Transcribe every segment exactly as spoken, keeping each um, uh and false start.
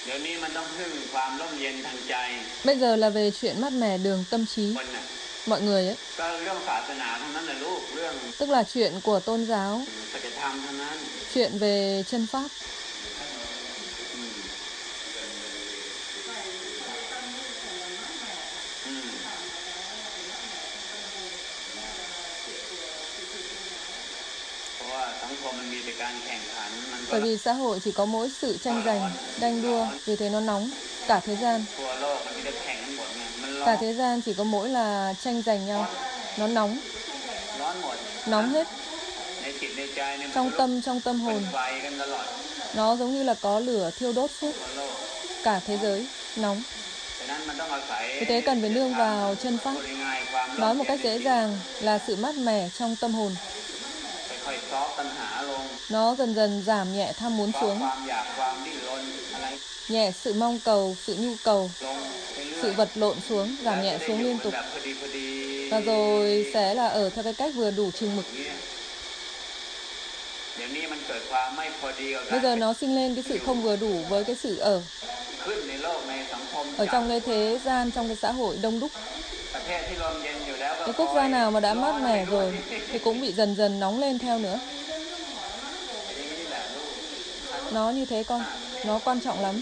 Bây giờ là về chuyện mát mẻ đường tâm trí. Mọi người ấy, tức là chuyện của tôn giáo, chuyện về chân pháp. Bởi vì xã hội chỉ có mỗi sự tranh giành, đanh đua, vì thế nó nóng. Cả thế gian, cả thế gian chỉ có mỗi là tranh giành nhau. Nó nóng, nóng hết. Trong tâm, trong tâm hồn, nó giống như là có lửa thiêu đốt suốt. Cả thế giới nóng. Vì thế cần phải nương vào chân pháp. Nói một cách dễ dàng là sự mát mẻ trong tâm hồn. Nó dần dần giảm nhẹ tham muốn xuống, nhẹ sự mong cầu, sự nhu cầu, sự vật lộn xuống, giảm nhẹ xuống liên tục. Và rồi sẽ là ở theo cái cách vừa đủ chừng mực. Bây giờ nó sinh lên cái sự không vừa đủ với cái sự ở. Ở trong cái thế gian, trong cái xã hội đông đúc, cái quốc gia nào mà đã mát mẻ rồi thì cũng bị dần dần nóng lên theo nữa. Nó như thế con, nó quan trọng lắm.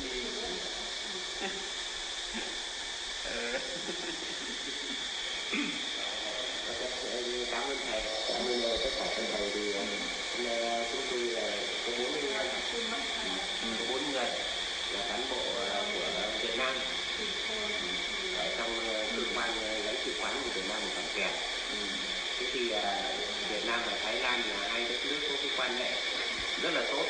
Cảm ơn thầy, cảm ơn tất cả các thầy. Thì hôm nay chúng tôi là có bốn người, bốn người là cán bộ của Việt Nam ở trong cơ quan lãnh sự quán của Việt Nam ở Phnom Penh. Thế thì Việt Nam và Thái Lan là hai đất nước có cái quan hệ rất là tốt.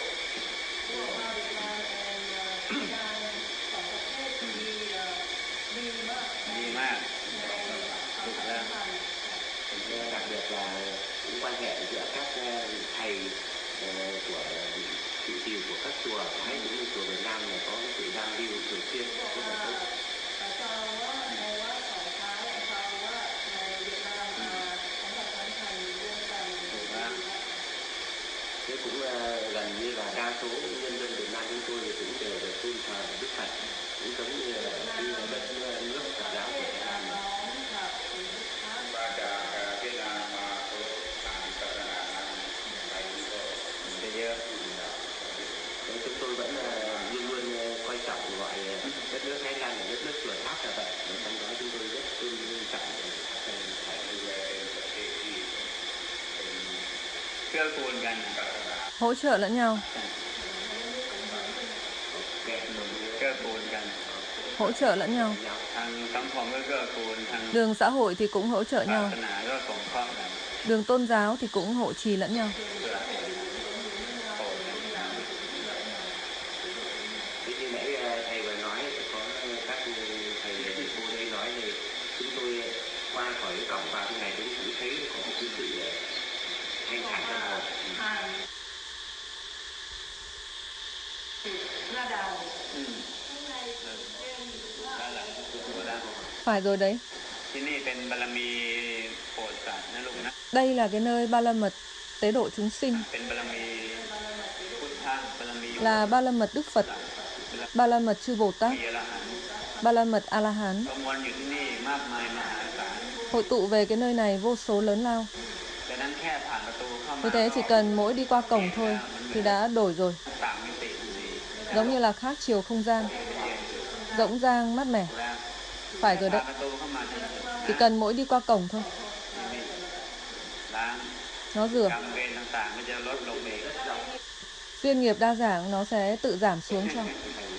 Đặc biệt là những quan hệ giữa các thầy của trụ trì của các chùa hay cũng như chùa Việt Nam là có sự giao lưu thường xuyên rất là tốt. Thế cũng gần như là đa số nhân dân Việt Nam chúng tôi thì cũng đều được tôn thờ Đức Phật, cũng giống như là cái đất nước Phật giáo của Việt Nam này. Chúng tôi vẫn luôn luôn coi trọng gọi đất nước Thái Lan là đất nước chùa tháp là vậy. Trong đó chúng tôi rất tôn trọng Hỗ trợ lẫn nhau. Hỗ trợ lẫn nhau. Đường xã hội thì cũng hỗ trợ nhau. Đường tôn giáo thì cũng hộ trì lẫn nhau. Như nãy thầy vừa nói, có các thầy cô đây nói thì chúng tôi qua khỏi cái cổng vào cái này chúng tôi thấy có một cái sự thanh thản trong hồn. Phải rồi đấy. Đây là cái nơi Ba La Mật tế độ chúng sinh, là Ba La Mật Đức Phật, Ba La Mật Chư Bồ Tát, Ba La Mật A La Hán. Hội tụ về cái nơi này vô số lớn lao. Vì thế chỉ cần mỗi đi qua cổng thôi thì đã đổi rồi. Giống như là khác chiều không gian, rỗng rang mát mẻ. Phải rồi đấy. Chỉ cần mỗi đi qua cổng thôi. Nó rửa. Duyên nghiệp đa dạng nó sẽ tự giảm xuống cho.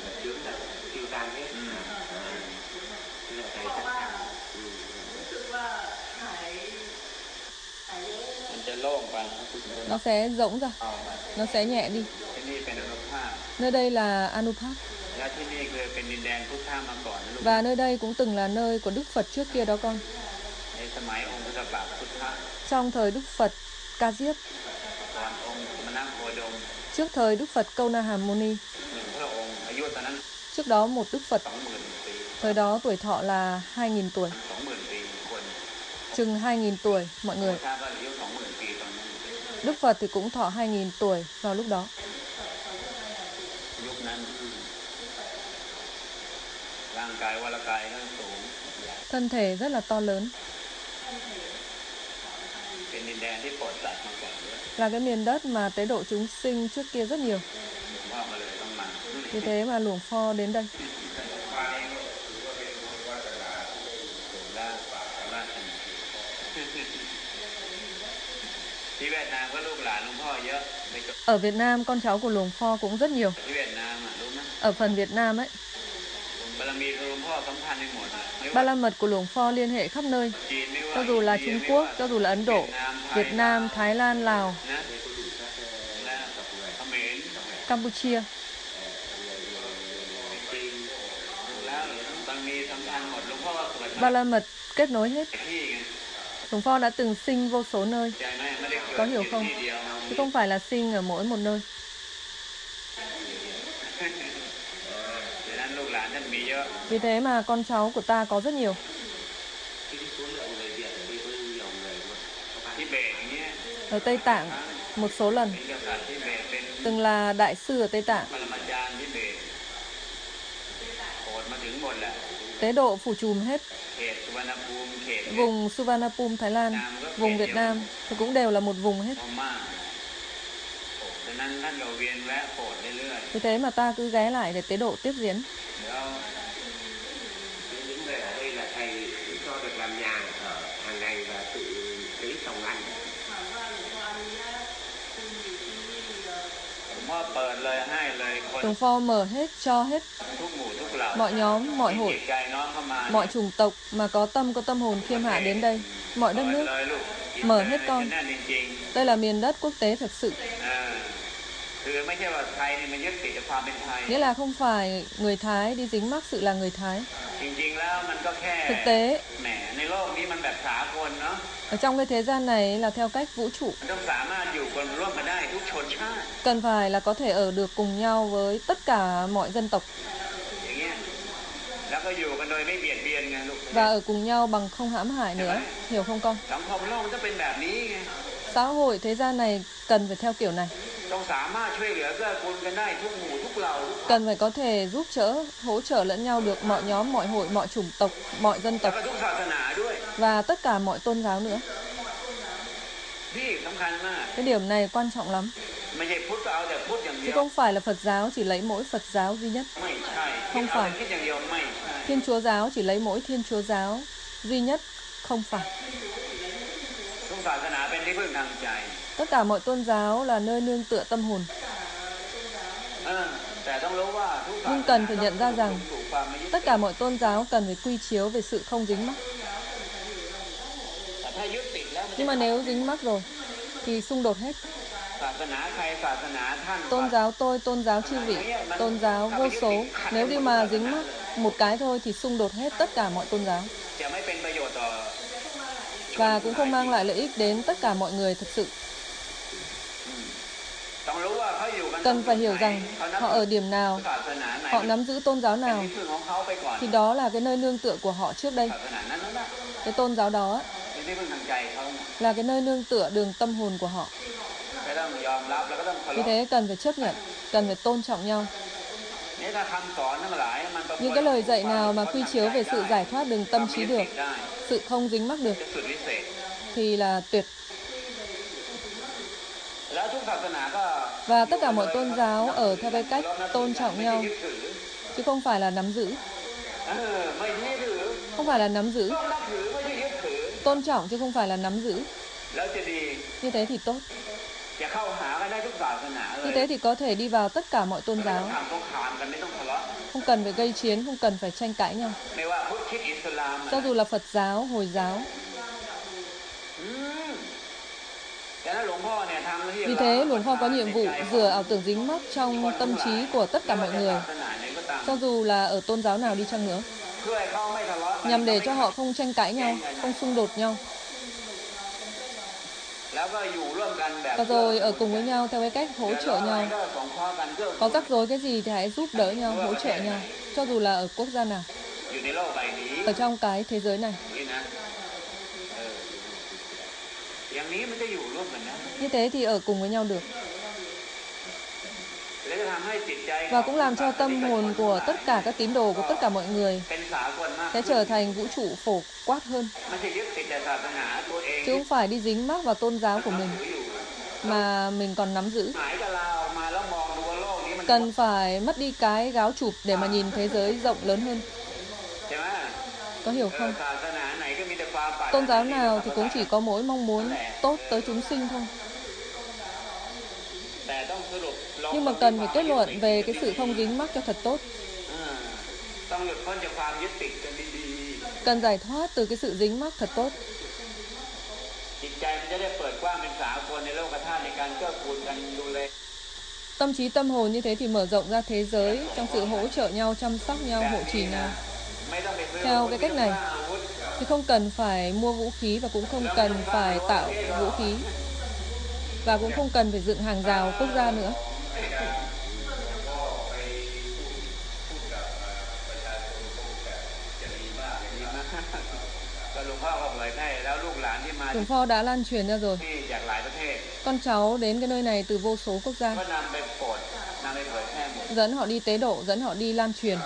Nó sẽ rỗng ra. Nó sẽ nhẹ đi. Nơi đây là Anupat. Và nơi đây cũng từng là nơi của Đức Phật trước kia đó con. Trong thời Đức Phật Ca Diếp, trước thời Đức Phật Câu Na Hàm Muni, trước đó một Đức Phật, thời đó tuổi thọ là hai nghìn tuổi, chừng hai nghìn tuổi mọi người. Đức Phật thì cũng thọ hai nghìn tuổi vào lúc đó. Thân thể rất là to lớn. Là cái miền đất mà tế độ chúng sinh trước kia rất nhiều. Vì thế mà Luồng Pho đến đây. Ở Việt Nam con cháu của Luồng Pho cũng rất nhiều. Ở phần Việt Nam ấy, ba la mật của Luồng Pho liên hệ khắp nơi. Cho dù là Trung Quốc, cho dù là Ấn Độ, Việt Nam, Thái Lan, Lào, Campuchia. Ba la mật kết nối hết. Luồng Pho đã từng sinh vô số nơi. Có hiểu không? Chứ không phải là sinh ở mỗi một nơi. Vì thế mà con cháu của ta có rất nhiều. Ở Tây Tạng một số lần, từng là đại sư ở Tây Tạng, tế độ phủ trùm hết. Vùng Suvarnabhumi Thái Lan, vùng Việt Nam thì cũng đều là một vùng hết. Vì thế mà ta cứ ghé lại để tế độ tiếp diễn. Những người ở đây là thầy cho được làm nhà ở hàng ngày và tự cấy trồng ăn. Luồng Pho mở hết, cho hết mọi nhóm, mọi hội, mọi chủng tộc mà có tâm, có tâm hồn khiêm hạ đến đây, mọi đất nước, mở hết con. Đây là miền đất quốc tế thực sự. Nghĩa là không phải người Thái đi dính mắc sự là người Thái. Thực tế, ở trong cái thế gian này là theo cách vũ trụ. Cần phải là có thể ở được cùng nhau với tất cả mọi dân tộc. Và ở cùng nhau bằng không hãm hại nữa. Hiểu không con? Xã hội thế gian này cần phải theo kiểu này. Cần phải có thể giúp đỡ, hỗ trợ lẫn nhau được mọi nhóm, mọi hội, mọi chủng tộc, mọi dân tộc và tất cả mọi tôn giáo nữa. Cái điểm này quan trọng lắm. Chứ không phải là Phật giáo chỉ lấy mỗi Phật giáo duy nhất. Không phải. Thiên Chúa giáo chỉ lấy mỗi Thiên Chúa giáo duy nhất. Không phải. Tất cả mọi tôn giáo là nơi nương tựa tâm hồn. Nhưng cần phải nhận ra rằng tất cả mọi tôn giáo cần phải quy chiếu về sự không dính mắc. Nhưng mà nếu dính mắc rồi thì xung đột hết. Tôn giáo tôi, tôn giáo chư vị, tôn giáo vô số. Nếu đi mà dính mắc một cái thôi thì xung đột hết tất cả mọi tôn giáo. Và cũng không mang lại lợi ích đến tất cả mọi người thật sự. Cần phải hiểu rằng họ ở điểm nào, họ nắm giữ tôn giáo nào, thì đó là cái nơi nương tựa của họ trước đây. Cái tôn giáo đó là cái nơi nương tựa đường tâm hồn của họ. Vì thế cần phải chấp nhận, cần phải tôn trọng nhau. Những cái lời dạy nào mà quy chiếu về sự giải thoát đường tâm trí được, sự không dính mắc được, thì là tuyệt. Và tất cả mọi tôn giáo ở theo cái cách tôn trọng nhau, chứ không phải là nắm giữ. Không phải là nắm giữ. Tôn trọng chứ không phải là nắm giữ. Như thế thì tốt. Như thế thì có thể đi vào tất cả mọi tôn giáo. Không cần phải gây chiến, không cần phải tranh cãi nhau. Cho dù là Phật giáo, Hồi giáo. Vì thế, Luồng Pho có nhiệm vụ rửa ảo tưởng dính mắc trong tâm trí của tất cả mọi người, cho dù là ở tôn giáo nào đi chăng nữa, nhằm để cho họ không tranh cãi nhau, không xung đột nhau. Và rồi ở cùng với nhau theo cái cách hỗ trợ nhau. Có rắc rối cái gì thì hãy giúp đỡ nhau, hỗ trợ nhau, cho dù là ở quốc gia nào, ở trong cái thế giới này. Như thế thì ở cùng với nhau được. và cũng làm cho tâm hồn của tất cả các tín đồ, của tất cả mọi người sẽ trở thành vũ trụ phổ quát hơn, chứ không phải đi dính mắc vào tôn giáo của mình mà mình còn nắm giữ. Cần phải mất đi cái gáo chụp để mà nhìn thế giới rộng lớn hơn. Có hiểu không? Tôn giáo nào thì cũng chỉ có mỗi mong muốn tốt tới chúng sinh thôi. Nhưng mà cần phải kết luận về cái sự không dính mắc cho thật tốt. Cần giải thoát từ cái sự dính mắc thật tốt. Tâm trí tâm hồn như thế thì mở rộng ra thế giới trong sự hỗ trợ nhau, chăm sóc nhau, hộ trì nhau. Theo cái cách này thì không cần phải mua vũ khí và cũng không cần phải tạo vũ khí, và cũng không cần phải dựng hàng rào quốc gia nữa. Hưởng Pho đã lan truyền ra rồi. Con cháu đến cái nơi này từ vô số quốc gia, dẫn họ đi tế độ, dẫn họ đi lan truyền.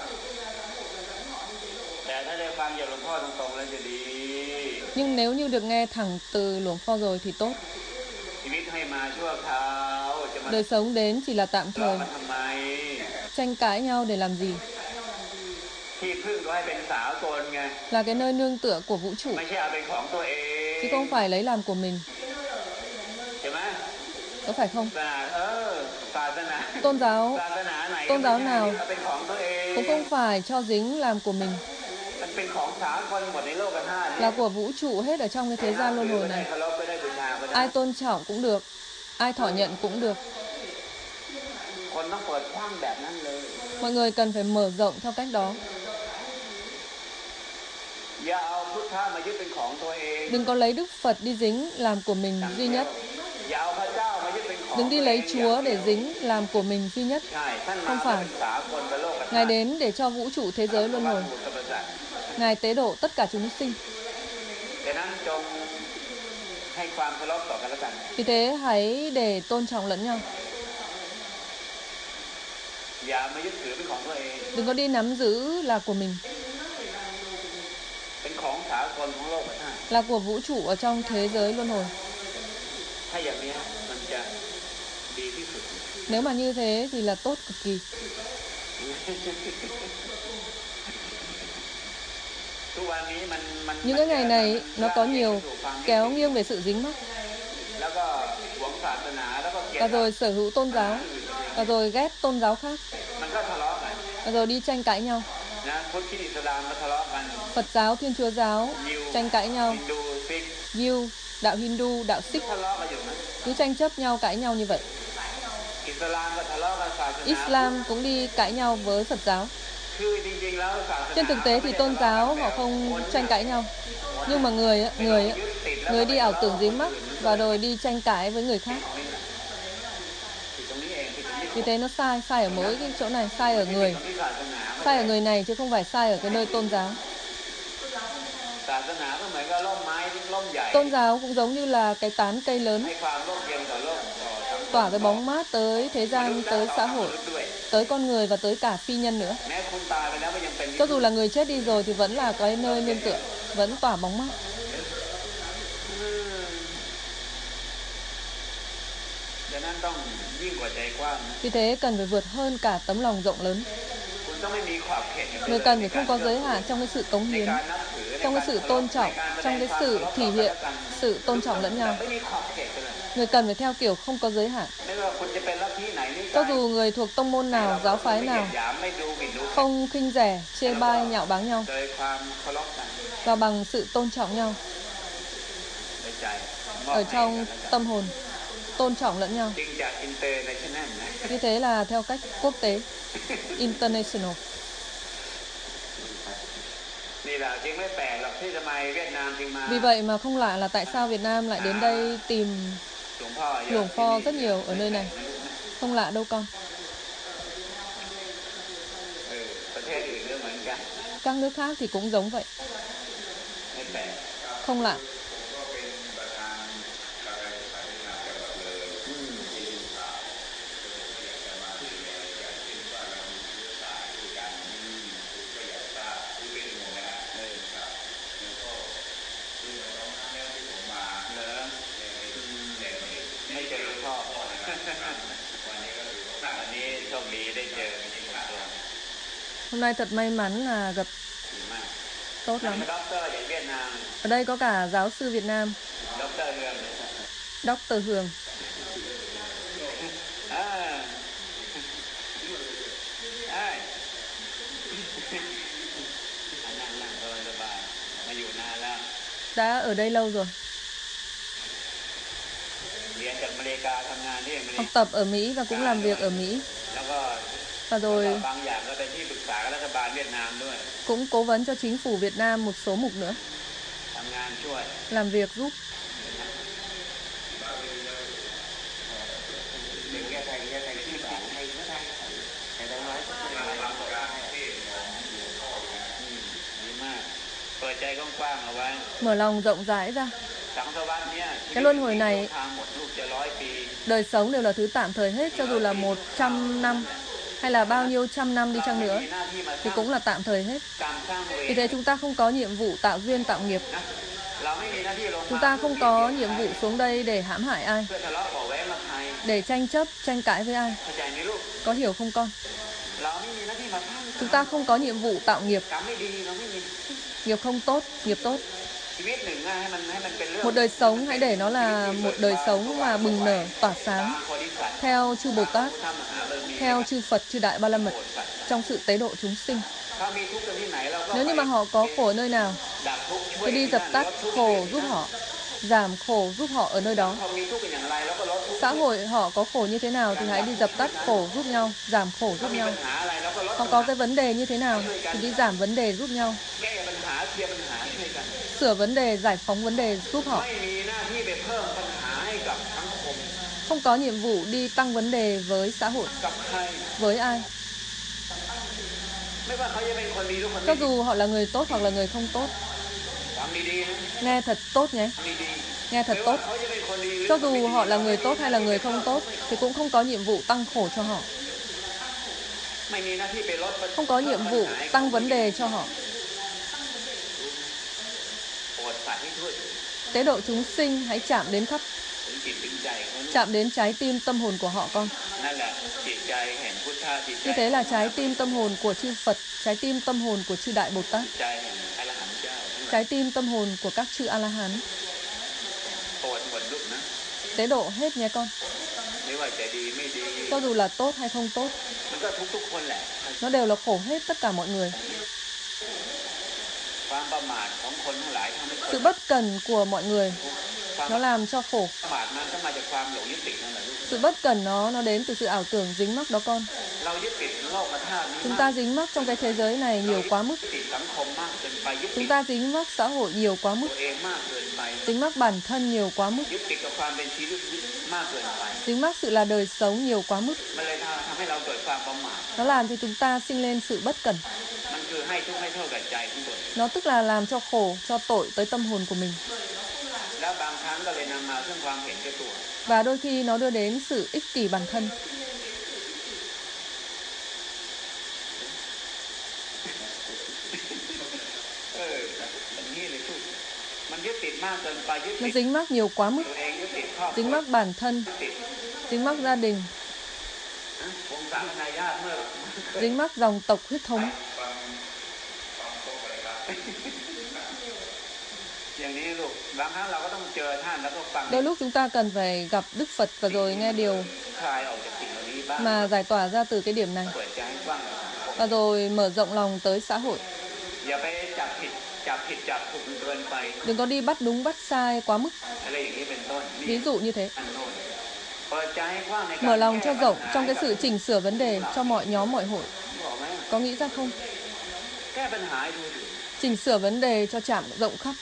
Nhưng nếu như được nghe thẳng từ Hưởng Pho rồi thì tốt. Đời sống đến chỉ là tạm thời. Tranh cãi nhau để làm gì? Là cái nơi nương tựa của vũ trụ, chứ không phải lấy làm của mình. Có phải không? Tôn giáo Tôn giáo nào cũng không phải cho dính làm của mình, là của vũ trụ hết ở trong cái thế gian luân hồi này. Ai tôn trọng cũng được, ai thọ nhận cũng được. Mọi người cần phải mở rộng theo cách đó. Đừng có lấy Đức Phật đi dính làm của mình duy nhất. Đừng đi lấy Chúa để dính làm của mình duy nhất. Không phải. Ngài đến để cho vũ trụ thế giới luân hồi. Ngài tế độ tất cả chúng sinh. Vì thế hãy để tôn trọng lẫn nhau. Đừng có đi nắm giữ là của mình, là của vũ trụ ở trong thế giới luân hồi. Nếu mà như thế thì là tốt cực kỳ. Những cái ngày này nó có nhiều kéo nghiêng về sự dính mắc, và rồi sở hữu tôn giáo, và rồi ghét tôn giáo khác, và rồi đi tranh cãi nhau. Phật giáo, Thiên Chúa giáo tranh cãi nhau, Yiu, đạo Hindu, đạo Sikh cứ tranh chấp nhau, cãi nhau như vậy. Islam cũng đi cãi nhau với Phật giáo. Trên thực tế thì tôn giáo họ không tranh cãi nhau, nhưng mà người người người đi ảo tưởng dính mắc và rồi đi tranh cãi với người khác. Vì thế nó sai, sai ở mỗi cái chỗ này, sai ở người, sai ở người này chứ không phải sai ở cái nơi tôn giáo. Tôn giáo cũng giống như là cái tán cây lớn, tỏa cái bóng mát tới thế gian, tới xã hội, tới con người và tới cả phi nhân nữa. Cho dù là người chết đi rồi thì vẫn là cái nơi nương tựa, vẫn tỏa bóng mát. Vì thế cần phải vượt hơn cả tấm lòng rộng lớn. Người cần phải không có giới hạn trong cái sự cống hiến, trong cái sự tôn trọng, trong cái sự thể hiện sự tôn trọng lẫn nhau. Người cần phải theo kiểu không có giới hạn. Cho dù người thuộc tông môn nào, giáo phái nào, không khinh rẻ, chê bai, nhạo báng nhau, và bằng sự tôn trọng nhau ở trong tâm hồn, tôn trọng lẫn nhau. Như thế là theo cách quốc tế, international. Vì vậy mà không lạ là tại sao Việt Nam lại đến đây tìm Hưởng Pho rất nhiều ở nơi này. Không lạ đâu con. Các nước khác thì cũng giống vậy. Không lạ. Hôm nay thật may mắn là gặp tốt lắm. Ở đây có cả giáo sư Việt Nam, Doctor Hường. Đã ở đây lâu rồi. Học tập ở Mỹ và cũng làm việc ở Mỹ. Và rồi cũng cố vấn cho chính phủ Việt Nam một số mục nữa. Làm việc giúp. Mở lòng rộng rãi ra. Cái luân hồi này, đời sống đều là thứ tạm thời hết. Cho dù là một trăm năm hay là bao nhiêu trăm năm đi chăng nữa thì cũng là tạm thời hết. Vì thế chúng ta không có nhiệm vụ tạo duyên tạo nghiệp. Chúng ta không có nhiệm vụ xuống đây để hãm hại ai, để tranh chấp, tranh cãi với ai. Có hiểu không con? Chúng ta không có nhiệm vụ tạo nghiệp. Nghiệp không tốt, nghiệp tốt. Một đời sống hãy để nó là một đời sống mà bừng nở, tỏa sáng theo chư Bồ Tát, theo chư Phật, chư Đại Ba La Mật trong sự tế độ chúng sinh. Nếu như mà họ có khổ ở nơi nào thì đi dập tắt khổ giúp họ, giảm khổ giúp họ ở nơi đó. Xã hội họ có khổ như thế nào thì hãy đi dập tắt khổ giúp nhau, giảm khổ giúp nhau. Họ có cái vấn đề như thế nào thì đi giảm vấn đề giúp nhau. Sửa vấn đề, giải phóng vấn đề giúp họ. Không có nhiệm vụ đi tăng vấn đề với xã hội. Với ai? Cho dù họ là người tốt hoặc là người không tốt. Nghe thật tốt nhé. Nghe thật tốt. Cho dù họ là người tốt hay là người không tốt thì cũng không có nhiệm vụ tăng khổ cho họ. Không có nhiệm vụ tăng vấn đề cho họ. Tế độ chúng sinh hãy chạm đến khắp, chạm đến trái tim tâm hồn của họ con. Như thế là trái tim tâm hồn của chư Phật, trái tim tâm hồn của chư Đại Bồ Tát, trái tim tâm hồn của các chư A-la-hán. Tế độ hết nhé con. Cho dù là tốt hay không tốt, nó đều là khổ hết tất cả mọi người. Sự bất cẩn của mọi người nó làm cho khổ. Sự bất cẩn nó nó đến từ sự ảo tưởng dính mắc đó con. Chúng ta dính mắc trong cái thế giới này nhiều quá mức. Chúng ta dính mắc xã hội nhiều quá mức. Dính mắc bản thân nhiều quá mức. Dính mắc sự là đời sống nhiều quá mức. Nó làm cho chúng ta sinh lên sự bất cẩn. Nó tức là làm cho khổ, cho tội tới tâm hồn của mình. Và đôi khi nó đưa đến sự ích kỷ bản thân. Nó dính mắc nhiều quá mức. Dính mắc bản thân, dính mắc gia đình, dính mắc dòng tộc huyết thống. Đôi lúc chúng ta cần phải gặp Đức Phật và rồi nghe điều mà giải tỏa ra từ cái điểm này. Và rồi mở rộng lòng tới xã hội. Đừng có đi bắt đúng bắt sai quá mức. Ví dụ như thế. Mở lòng cho rộng trong cái sự chỉnh sửa vấn đề cho mọi nhóm mọi hội. Có nghĩ ra không? Chỉnh sửa vấn đề cho chạm rộng khắp.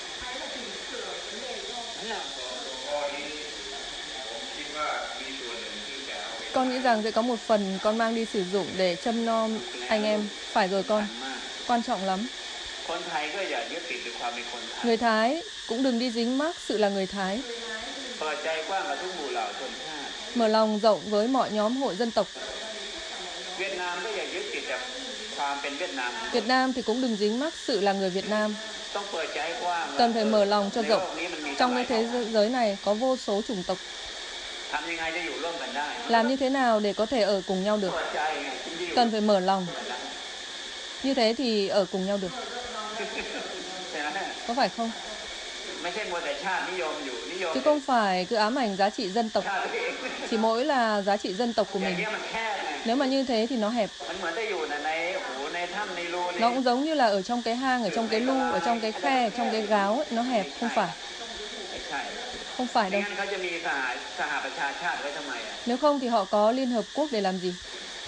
Con nghĩ rằng sẽ có một phần con mang đi sử dụng để chăm nom anh em. Phải rồi con. Quan trọng lắm. Người Thái cũng đừng đi dính mắc sự là người Thái. Mở lòng rộng với mọi nhóm hội dân tộc. Việt Nam thì cũng đừng dính mắc sự là người Việt Nam. Cần phải mở lòng cho rộng. Trong cái thế giới này có vô số chủng tộc. Làm như thế nào để có thể ở cùng nhau được? Cần phải mở lòng. Như thế thì ở cùng nhau được. Có phải không? Chứ không phải cứ ám ảnh giá trị dân tộc. Chỉ mỗi là giá trị dân tộc của mình. Nếu mà như thế thì nó hẹp. Nó cũng giống như là ở trong cái hang, ở trong cái lu, ở trong cái khe, ở trong cái gáo ấy, nó hẹp. Không phải. Không phải đâu. Nếu không thì họ có Liên Hợp Quốc để làm gì?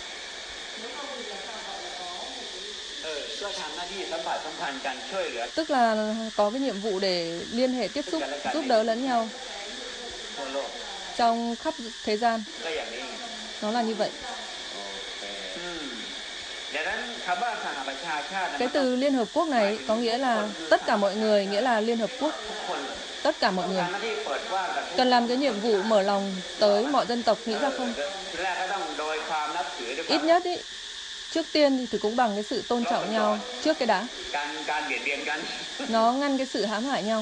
Tức là có cái nhiệm vụ để liên hệ tiếp xúc, giúp đỡ lẫn nhau trong khắp thế gian. Nó là như vậy. Cái từ Liên Hợp Quốc này có nghĩa là tất cả mọi người, nghĩa là Liên Hợp Quốc. Tất cả mọi người cần làm cái nhiệm vụ mở lòng tới mọi dân tộc, nghĩ ra không? Ít nhất ý, trước tiên thì cũng bằng cái sự tôn trọng nhau trước cái đã. Nó ngăn cái sự hãm hại nhau.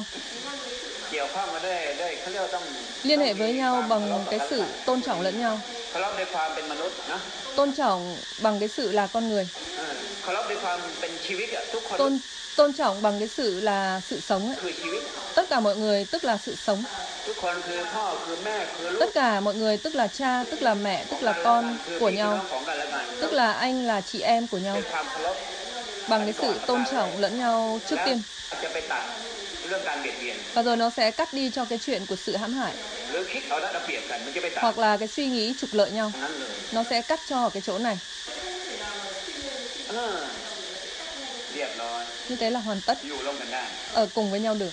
Liên hệ với nhau bằng cái sự tôn trọng lẫn nhau. Tôn trọng bằng cái sự là con người. Tôn, tôn trọng bằng cái sự là sự sống ấy. Tất cả mọi người tức là sự sống. Tất cả mọi người tức là cha, tức là mẹ, tức là con của nhau. Tức là anh là chị em của nhau. Bằng cái sự tôn trọng lẫn nhau trước tiên. Và rồi nó sẽ cắt đi cho cái chuyện của sự hãm hại. Hoặc là cái suy nghĩ trục lợi nhau. Nó sẽ cắt cho ở cái chỗ này. Như thế là hoàn tất. Ở cùng với nhau được.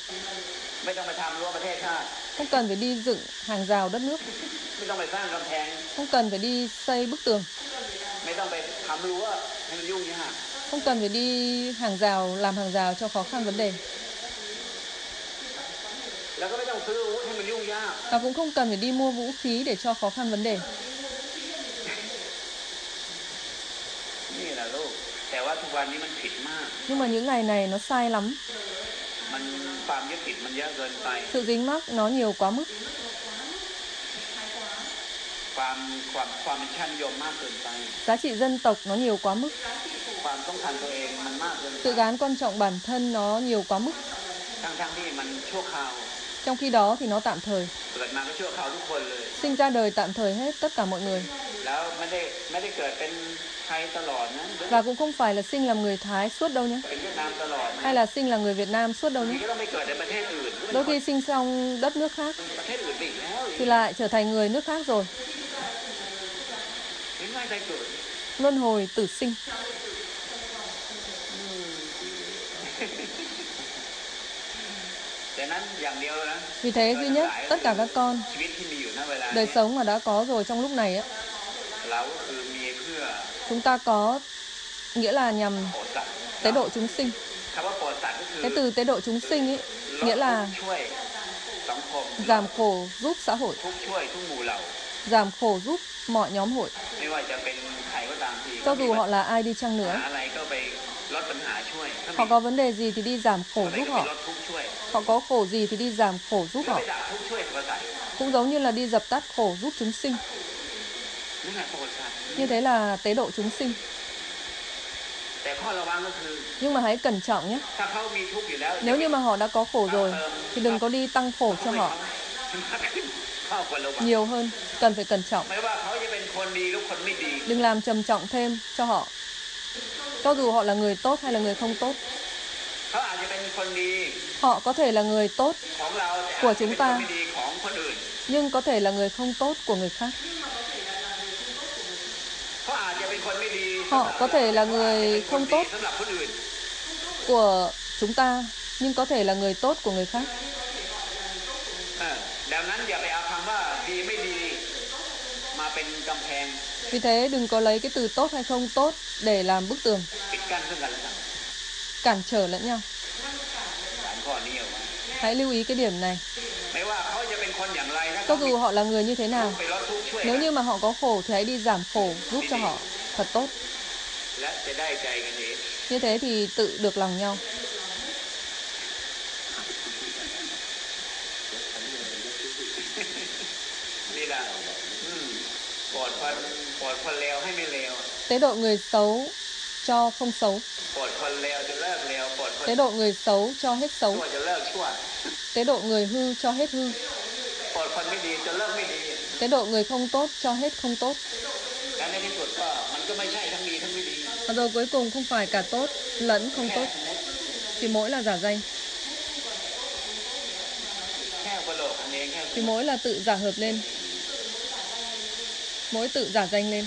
Không cần phải đi dựng hàng rào đất nước. Không cần phải đi xây bức tường. Không cần phải đi hàng rào, làm hàng rào cho khó khăn vấn đề. Và cũng không cần phải đi mua vũ khí để cho khó khăn vấn đề. Nhưng mà những ngày này nó sai lắm. Sự dính mắc nó nhiều quá mức. Giá trị dân tộc nó nhiều quá mức. Tự gán quan trọng bản thân nó nhiều quá mức. Trong khi đó thì nó tạm thời. Sinh ra đời tạm thời hết tất cả mọi người. Và cũng không phải là sinh làm người Thái suốt đâu nhé. Hay là sinh là người Việt Nam suốt đâu nhé. Đôi khi sinh trong đất nước khác thì lại trở thành người nước khác rồi. Luân hồi tử sinh. Vì thế duy nhất tất cả các con đời sống mà đã có rồi trong lúc này ấy, chúng ta có nghĩa là nhằm tế độ chúng sinh. Cái từ tế độ chúng sinh ấy nghĩa là giảm khổ giúp xã hội, giảm khổ giúp mọi nhóm hội. Cho dù họ là ai đi chăng nữa, họ có vấn đề gì thì đi giảm khổ giúp họ. Họ có khổ gì thì đi giảm khổ giúp họ. Cũng giống như là đi dập tắt khổ giúp chúng sinh. Như thế là tế độ chúng sinh. Nhưng mà hãy cẩn trọng nhé. Nếu như mà họ đã có khổ rồi thì đừng có đi tăng khổ cho họ nhiều hơn. Cần phải cẩn trọng. Đừng làm trầm trọng thêm cho họ. Cho dù họ là người tốt hay là người không tốt. Họ có thể là người tốt của chúng ta, nhưng có thể là người không tốt của người khác. Họ có thể là người không tốt của chúng ta, nhưng có thể là người tốt của người khác. Vì thế đừng có lấy cái từ tốt hay không tốt để làm bức tường, cản trở lẫn nhau. Hãy lưu ý cái điểm này. Cho dù họ là người như thế nào, nếu như mà họ có khổ thì hãy đi giảm khổ giúp cho họ thật tốt. Như thế thì tự được lòng nhau. Tế độ người xấu cho không xấu. Tế độ người xấu cho hết xấu. Tế độ người hư cho hết hư. Tế độ người không tốt cho hết không tốt. Và rồi cuối cùng không phải cả tốt lẫn không tốt, chỉ mỗi là giả danh. Chỉ mỗi là tự giả hợp lên, mỗi tự giả danh lên.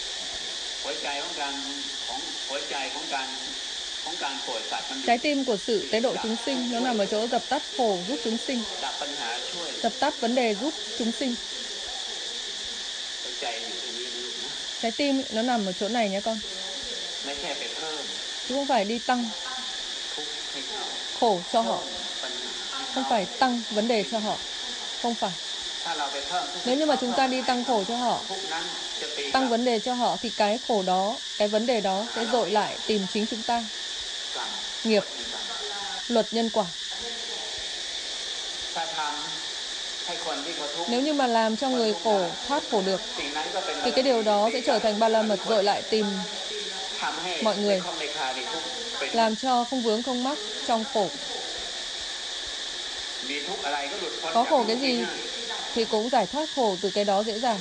Trái tim của sự tế độ chúng sinh nó nằm ở chỗ dập tắt khổ giúp chúng sinh, dập tắt vấn đề giúp chúng sinh. Trái tim nó nằm ở chỗ này nhé con, chứ không phải đi tăng khổ cho họ, không phải tăng vấn đề cho họ, không phải. Nếu như mà chúng ta đi tăng khổ cho họ, tăng vấn đề cho họ, thì cái khổ đó, cái vấn đề đó sẽ dội lại tìm chính chúng ta. Nghiệp, luật nhân quả. Nếu như mà làm cho người khổ thoát khổ được, thì cái điều đó sẽ trở thành ba la mật dội lại tìm mọi người, làm cho không vướng không mắc trong khổ. Có khổ cái gì thì cũng giải thoát khổ từ cái đó dễ dàng,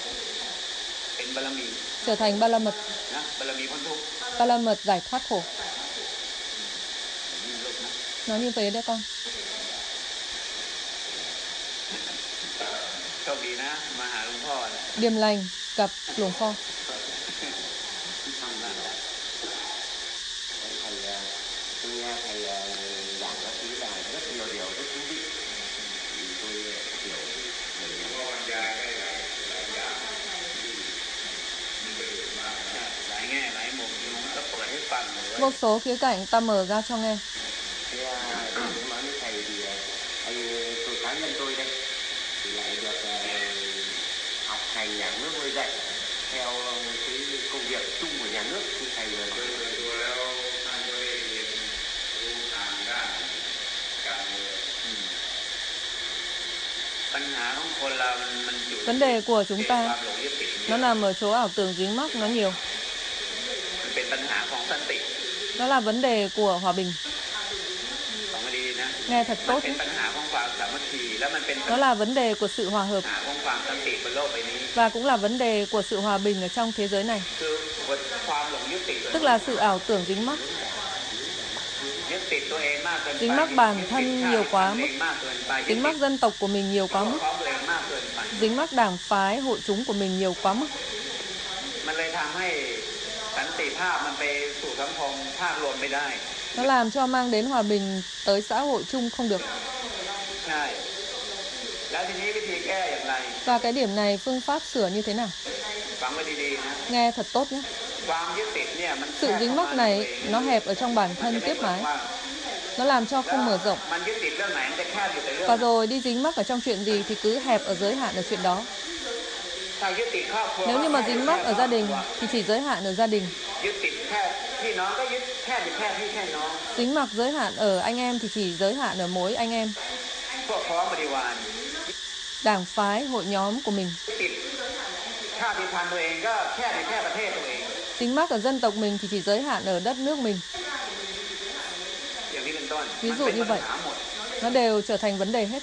trở thành ba la mật. Ba la mật giải thoát khổ. Nói như thế đấy con. Điềm lành gặp Hluồng Pho. Tôi nghe thầy giảng các thứ là rất nhiều điều rất thú vị. Tôi hiểu vô số khía cạnh ta mở ra cho nghe. Thế tôi nói với thầy thì anh tôi cá nhân tôi đây thì lại được học hành nhà nước nuôi dạy theo cái công việc chung của nhà nước thì thầy vấn đề của chúng ta nó nằm ở chỗ ảo tưởng dính mắc nó nhiều. Nó là vấn đề của hòa bình. Nghe thật tốt nhé. Nó là vấn đề của sự hòa hợp, và cũng là vấn đề của sự hòa bình ở trong thế giới này. Tức là sự ảo tưởng dính mắc. Dính mắc bản thân nhiều quá mức, dính mắc dân tộc của mình nhiều quá mức, dính mắc đảng phái hội chúng của mình nhiều quá mức. Nó làm cho mang đến hòa bình tới xã hội chung không được. Và cái điểm này phương pháp sửa như thế nào? Nghe thật tốt nhé. Sự dính mắc này nó hẹp ở trong bản thân tiếp mái, nó làm cho không mở rộng. Và rồi đi dính mắc ở trong chuyện gì thì cứ hẹp ở giới hạn ở chuyện đó. Nếu như mà dính mắc ở gia đình thì chỉ giới hạn ở gia đình. Dính mắc giới hạn ở anh em thì chỉ giới hạn ở mỗi anh em. Đảng phái, hội nhóm của mình. Dính mắc ở dân tộc mình thì chỉ giới hạn ở đất nước mình. Ví dụ như vậy, nó đều trở thành vấn đề hết.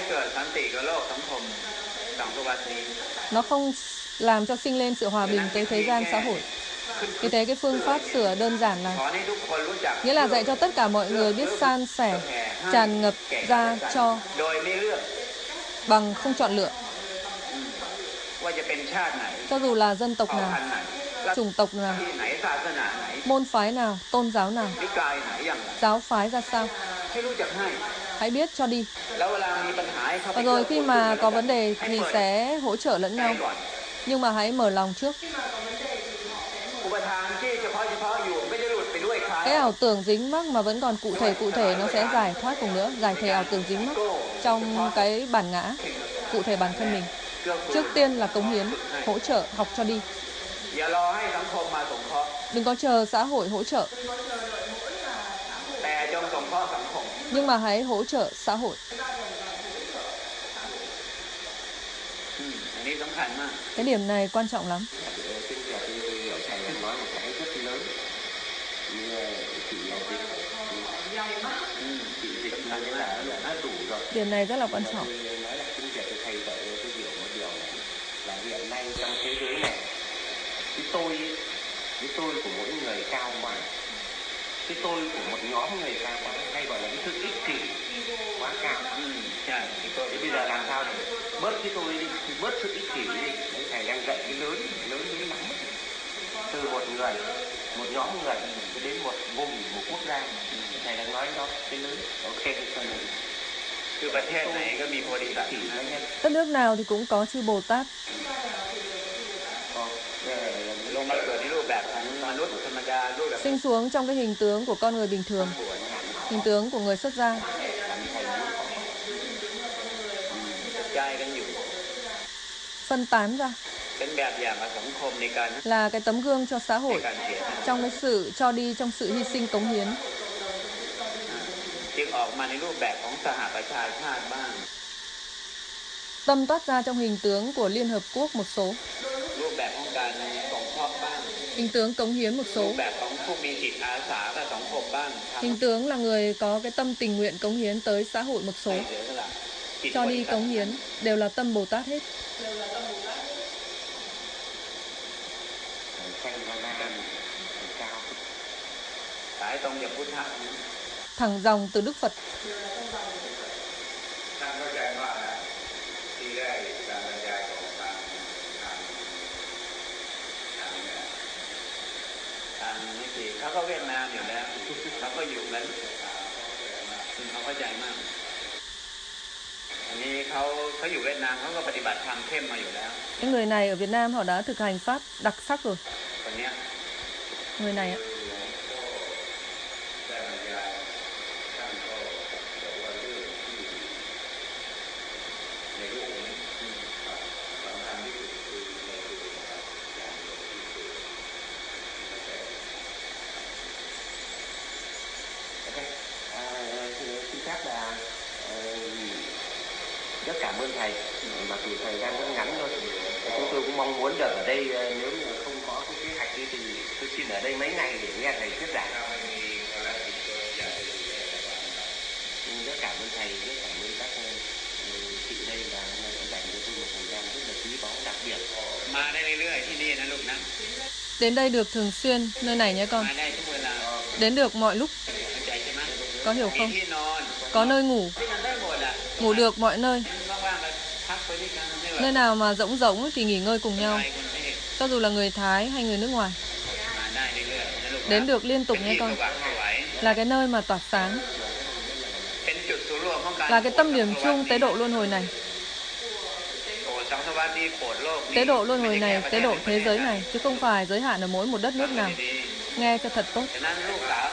Nó không làm cho sinh lên sự hòa bình tới thế gian xã hội. Vì thế cái phương pháp sửa đơn giản là, nghĩa là dạy cho tất cả mọi người biết san sẻ, tràn ngập ra cho, bằng không chọn lựa. Cho dù là dân tộc nào, chủng tộc nào, môn phái nào, tôn giáo nào, giáo phái ra sao, hãy biết cho đi. Và rồi khi mà có vấn đề thì sẽ hỗ trợ lẫn nhau. Nhưng mà hãy mở lòng trước. Cái ảo tưởng dính mắc mà vẫn còn cụ thể cụ thể nó sẽ giải thoát cùng nữa. Giải thể ảo tưởng dính mắc trong cái bản ngã, cụ thể bản thân mình. Trước tiên là cống hiến, hỗ trợ, học cho đi. Đừng có chờ xã hội hỗ trợ, nhưng mà hãy hỗ trợ xã hội. นี้สำคัญมาก Cái điểm này quan trọng lắm. Tiếng Việt thì tôi hiểu thầy đang nói một cái rất lớn. Như chị là dịch, chị dịch là là là đã đủ rồi. Điểm này rất là quan trọng. Tôi nói là tiếng Việt thì thầy dạy tôi hiểu một điều này là hiện nay trong thế giới này cái tôi cái tôi của mỗi người cao quá, cái tôi của một nhóm người cao quá, hay gọi là cái sự ích kỷ quá cao. Thế bây giờ làm sao để bớt cái tôi đi, bớt sự ích kỷ đi. Đấy, thầy đang dạy cái lớn lớn lớn lắm, từ một người, một nhóm người cho đến một vùng, một quốc gia. Thầy đang nói đó cái lớn. Ok, cho nên คือประเทศไหนก็มีโพธิสัตว์ Đất nước nào thì cũng có chư Bồ Tát. ลงมาเกิดในรูปแบบของมนุษย์ธรรมดารูปแบบ Sinh xuống trong cái hình tướng của con người bình thường, hình tướng của người xuất gia. ใจกันอยู่ Phân tán ra เป็นแบบอย่างของสังคมในการ là cái tấm gương cho xã ใน hội การเสียสละ trong cái sự cho đi, trong sự hy sinh cống hiến. จึงออกมาในรูปแบบของสหประชาชาติบ้าง Tâm toát ra trong hình tướng của Liên Hợp Quốc một số, รูปแบบของการสงเคราะห์บ้าง hình tướng cống hiến một รู số, ปแบบของผู้มีจิตอาสากับสังคมบ้าง hình tướng là người có cái tâm tình nguyện cống hiến tới xã hội một số, เสียสละจิต cho đi cống hiến, đều là tâm Bồ Tát hết. Thầy xanh ra nam, thầy cao. สายตรงจากพุทธะ Thẳng dòng từ Đức Phật. ท่านเข้าใจว่าที่ได้การบรรยายของทางทางทางเนี่ยทางนิติเขาก็เวียดนามอยู่แล้วเขาก็อยู่กันซึ่งเขาเข้าใจมากอันนี้เขาเขาอยู่เวียดนามเขาก็ปฏิบัติธรรมเข้มมาอยู่แล้ว Cái người này ở Việt Nam họ đã thực hành pháp đặc sắc rồi. คนเนี้ย Người này ạ. ได้บรรยายท่านก็บอกว่าเรื่องที่ในโลกนี้สำคัญที่สุดคือในตัวอย่างเดียวที่คือ Ok. À, xin phép là uh, rất cảm ơn thầy, mặc dù thời gian rất ngắn thôi. Chúng tôi cũng mong muốn được ở đây, nếu như không có cái kế hoạch thì tôi xin ở đây mấy ngày để nghe thầy thuyết giảng. Rất cảm ơn thầy, rất cảm ơn các chị đây và đã dành cho tôi một thời gian rất là quý báu đặc biệt. มาได้เรื่อยๆที่นี่นะลูกนะ Đến đây được thường xuyên, nơi này nhé con. มาได้ทุกเวลา Đến được mọi lúc, เข้าใจใช่ไหม có hiểu มี không? ที่นอน Có nơi ngủ, ที่นั่นได้หมดอ่ะ ngủ được mọi nơi. ว่างๆก็พักไปด้วยกันไม่ว่า Nơi nào mà rỗng rỗng thì nghỉ ngơi cùng nhau, ใครคนเทศ cho dù là người Thái hay người nước ngoài. มาได้เรื่อยๆนะลูกนะ Đến được liên tục เป็น nhé ที่ con. สว่างไสว Là cái nơi mà tỏa sáng, เป็นจุดศูนย์รวมของการ là cái tâm điểm chung tế độ luân hồi này. โปรดสังสวัสดีโปรดโลกนี้ Tế độ luân hồi này, tế độ thế giới này, chứ không phải giới hạn ở mỗi một đất nước nào. Nghe cho thật tốt. ฉะนั้นลูกสาว